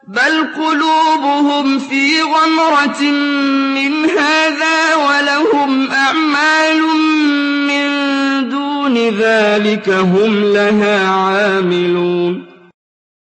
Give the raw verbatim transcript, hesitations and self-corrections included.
بَلْ قُلُوبُهُمْ فِي غَمْرَةٍ مِّنْ هَٰذَا وَلَهُمْ أَعْمَالٌ مِّن دُونِ ذَٰلِكَ هُمْ لَهَا عَامِلُونَ